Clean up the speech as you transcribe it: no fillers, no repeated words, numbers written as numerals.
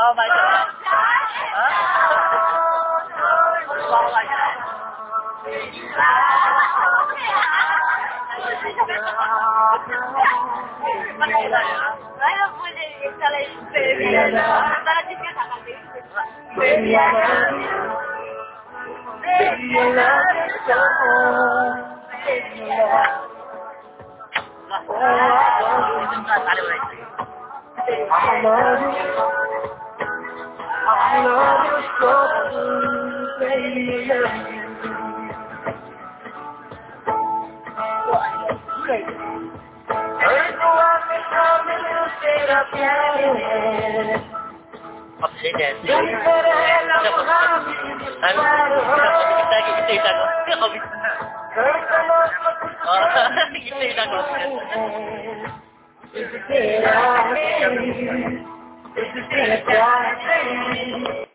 Oh my God. Hah? Bawa aja. Saya punya kalau I love you so, baby, I love you. It's